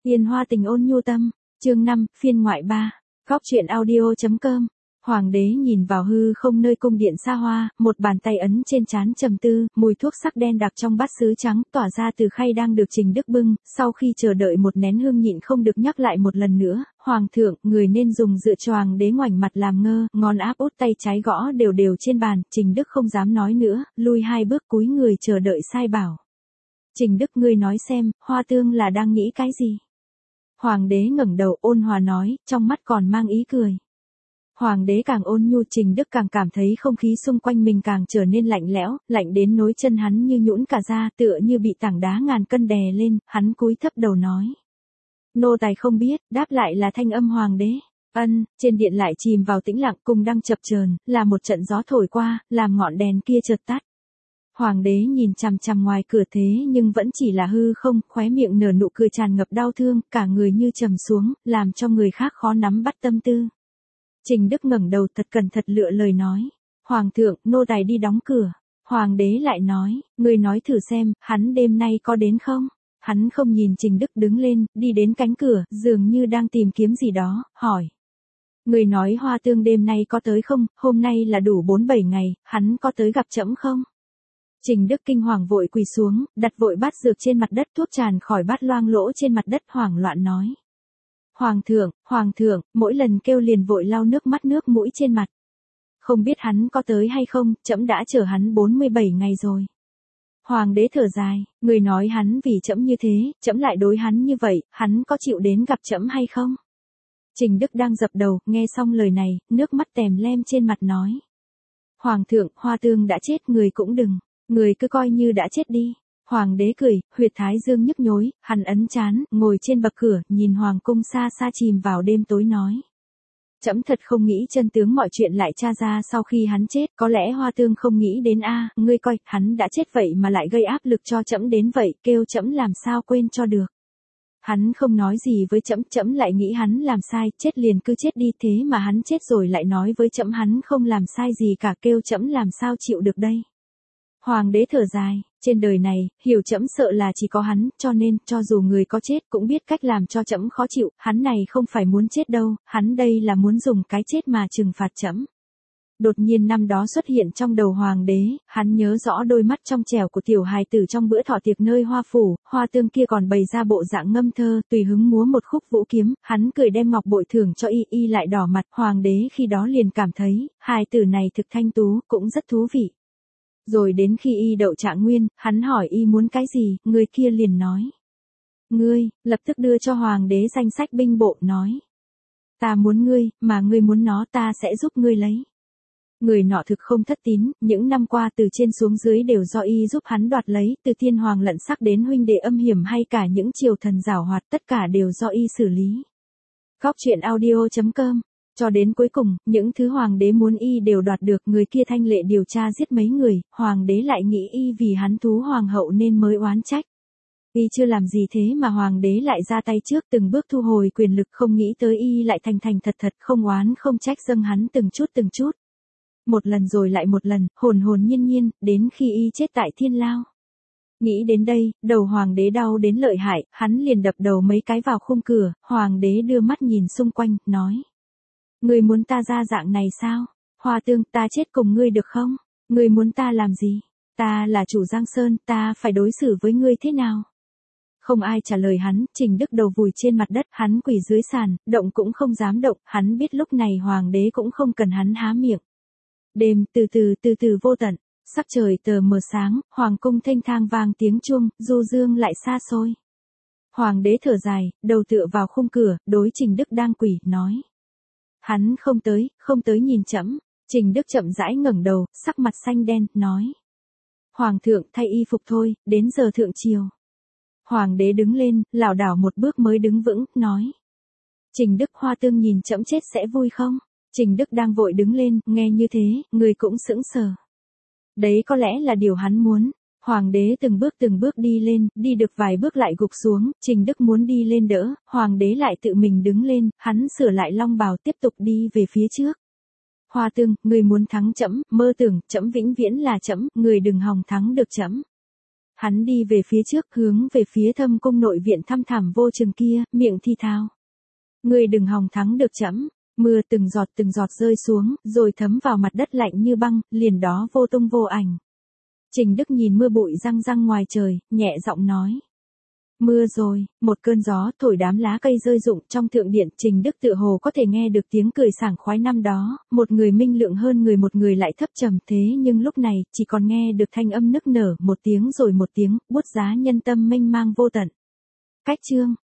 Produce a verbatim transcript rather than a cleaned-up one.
Hiền hoa tình ôn nhu tâm, chương năm, phiên ngoại ba, góc truyện audio.com. Hoàng đế nhìn vào hư không nơi cung điện xa hoa, một bàn tay ấn trên trán trầm tư, mùi thuốc sắc đen đặc trong bát sứ trắng tỏa ra từ khay đang được Trình Đức bưng, sau khi chờ đợi một nén hương nhịn không được nhắc lại một lần nữa, Hoàng thượng, người nên dùng dựa cho Hoàng đế ngoảnh mặt làm ngơ, ngón áp út tay trái gõ đều đều trên bàn, Trình Đức không dám nói nữa, lui hai bước cúi người chờ đợi sai bảo. Trình Đức, ngươi nói xem, Hoa Tương là đang nghĩ cái gì? Hoàng đế ngẩng đầu ôn hòa nói, trong mắt còn mang ý cười. Hoàng đế càng ôn nhu, Trình Đức càng cảm thấy không khí xung quanh mình càng trở nên lạnh lẽo, lạnh đến nối chân hắn như nhũn cả ra, tựa như bị tảng đá ngàn cân đè lên, hắn cúi thấp đầu nói. Nô tài không biết, đáp lại là thanh âm hoàng đế. Ân, trên điện lại chìm vào tĩnh lặng, cung đang chập chờn, là một trận gió thổi qua, làm ngọn đèn kia chợt tắt. Hoàng đế nhìn chằm chằm ngoài cửa thế nhưng vẫn chỉ là hư không, khóe miệng nở nụ cười tràn ngập đau thương, cả người như trầm xuống, làm cho người khác khó nắm bắt tâm tư. Trình Đức ngẩng đầu thật cẩn thận lựa lời nói. Hoàng thượng, nô tài đi đóng cửa. Hoàng đế lại nói, người nói thử xem, hắn đêm nay có đến không? Hắn không nhìn Trình Đức đứng lên, đi đến cánh cửa, dường như đang tìm kiếm gì đó, hỏi. Người nói Hoa Tương đêm nay có tới không, hôm nay là đủ bốn bảy ngày, hắn có tới gặp trẫm không? Trình Đức kinh hoàng vội quỳ xuống, đặt vội bát dược trên mặt đất, thuốc tràn khỏi bát loang lỗ trên mặt đất, hoảng loạn nói. Hoàng thượng, hoàng thượng, mỗi lần kêu liền vội lau nước mắt nước mũi trên mặt. Không biết hắn có tới hay không, trẫm đã chờ hắn bốn mươi bảy ngày rồi. Hoàng đế thở dài, người nói hắn vì trẫm như thế, trẫm lại đối hắn như vậy, hắn có chịu đến gặp trẫm hay không? Trình Đức đang dập đầu, nghe xong lời này, nước mắt tèm lem trên mặt nói. Hoàng thượng, Hoa Tương đã chết, người cũng đừng, người cứ coi như đã chết đi. Hoàng đế cười, huyệt thái dương nhức nhối, hắn ấn trán, ngồi trên bậc cửa, nhìn hoàng cung xa xa chìm vào đêm tối nói. Trẫm thật không nghĩ chân tướng mọi chuyện lại tra ra sau khi hắn chết, có lẽ Hoa Tương không nghĩ đến a, ngươi coi, hắn đã chết vậy mà lại gây áp lực cho trẫm đến vậy, kêu trẫm làm sao quên cho được. Hắn không nói gì với trẫm, trẫm lại nghĩ hắn làm sai, chết liền cứ chết đi, thế mà hắn chết rồi lại nói với trẫm hắn không làm sai gì cả, kêu trẫm làm sao chịu được đây. Hoàng đế thở dài, trên đời này, hiểu trẫm sợ là chỉ có hắn, cho nên, cho dù người có chết cũng biết cách làm cho trẫm khó chịu, hắn này không phải muốn chết đâu, hắn đây là muốn dùng cái chết mà trừng phạt trẫm. Đột nhiên năm đó xuất hiện trong đầu hoàng đế, hắn nhớ rõ đôi mắt trong trẻo của tiểu hài tử trong bữa thọ tiệc nơi Hoa phủ, Hoa Tương kia còn bày ra bộ dạng ngâm thơ, tùy hứng múa một khúc vũ kiếm, hắn cười đem ngọc bội thưởng cho y, y lại đỏ mặt, hoàng đế khi đó liền cảm thấy, hài tử này thực thanh tú, cũng rất thú vị. Rồi đến khi y đậu trạng nguyên, hắn hỏi y muốn cái gì, người kia liền nói. Ngươi, lập tức đưa cho hoàng đế danh sách binh bộ, nói. Ta muốn ngươi, mà ngươi muốn nó, ta sẽ giúp ngươi lấy. Người nọ thực không thất tín, những năm qua từ trên xuống dưới đều do y giúp hắn đoạt lấy, từ thiên hoàng lận sắc đến huynh đệ âm hiểm hay cả những triều thần giảo hoạt, tất cả đều do y xử lý. Góc truyện audio.com. Cho đến cuối cùng, những thứ hoàng đế muốn y đều đoạt được, người kia thanh lệ điều tra giết mấy người, hoàng đế lại nghĩ y vì hắn thú hoàng hậu nên mới oán trách. Y chưa làm gì thế mà hoàng đế lại ra tay trước, từng bước thu hồi quyền lực, không nghĩ tới y lại thành thành thật thật, không oán không trách dâng hắn từng chút từng chút. Một lần rồi lại một lần, hồn hồn nhiên nhiên, đến khi y chết tại thiên lao. Nghĩ đến đây, đầu hoàng đế đau đến lợi hại, hắn liền đập đầu mấy cái vào khung cửa, hoàng đế đưa mắt nhìn xung quanh, nói. Ngươi muốn ta ra dạng này sao? Hoa Tương, ta chết cùng ngươi được không? Ngươi muốn ta làm gì? Ta là chủ Giang Sơn, ta phải đối xử với ngươi thế nào? Không ai trả lời hắn, Trình Đức đầu vùi trên mặt đất, hắn quỳ dưới sàn, động cũng không dám động, hắn biết lúc này hoàng đế cũng không cần hắn há miệng. Đêm từ từ từ từ vô tận, sắc trời tờ mờ sáng, hoàng cung thênh thang vang tiếng chuông, du dương lại xa xôi. Hoàng đế thở dài, đầu tựa vào khung cửa, đối Trình Đức đang quỳ, nói. Hắn không tới, không tới nhìn trẫm. Trình Đức chậm rãi ngẩng đầu, sắc mặt xanh đen, nói. Hoàng thượng, thay y phục thôi, đến giờ thượng triều. Hoàng đế đứng lên, lảo đảo một bước mới đứng vững, nói. Trình Đức, Hoa Tương nhìn trẫm chết sẽ vui không? Trình Đức đang vội đứng lên, nghe như thế, người cũng sững sờ. Đấy có lẽ là điều hắn muốn. Hoàng đế từng bước từng bước đi lên, đi được vài bước lại gục xuống, Trình Đức muốn đi lên đỡ, hoàng đế lại tự mình đứng lên, hắn sửa lại long bào tiếp tục đi về phía trước. Hoa Tương, người muốn thắng trẫm, mơ tưởng, trẫm vĩnh viễn là trẫm, người đừng hòng thắng được trẫm. Hắn đi về phía trước, hướng về phía thâm cung nội viện thăm thẳm vô chừng kia, miệng thi thao. Ngươi đừng hòng thắng được trẫm. Mưa từng giọt từng giọt rơi xuống, rồi thấm vào mặt đất lạnh như băng, liền đó vô tung vô ảnh. Trình Đức nhìn mưa bụi răng răng ngoài trời, nhẹ giọng nói. Mưa rồi, một cơn gió thổi đám lá cây rơi rụng trong thượng điện. Trình Đức tựa hồ có thể nghe được tiếng cười sảng khoái năm đó, một người minh lượng hơn người, một người lại thấp trầm, thế nhưng lúc này chỉ còn nghe được thanh âm nức nở, một tiếng rồi một tiếng, buốt giá nhân tâm mênh mang vô tận. Cách chương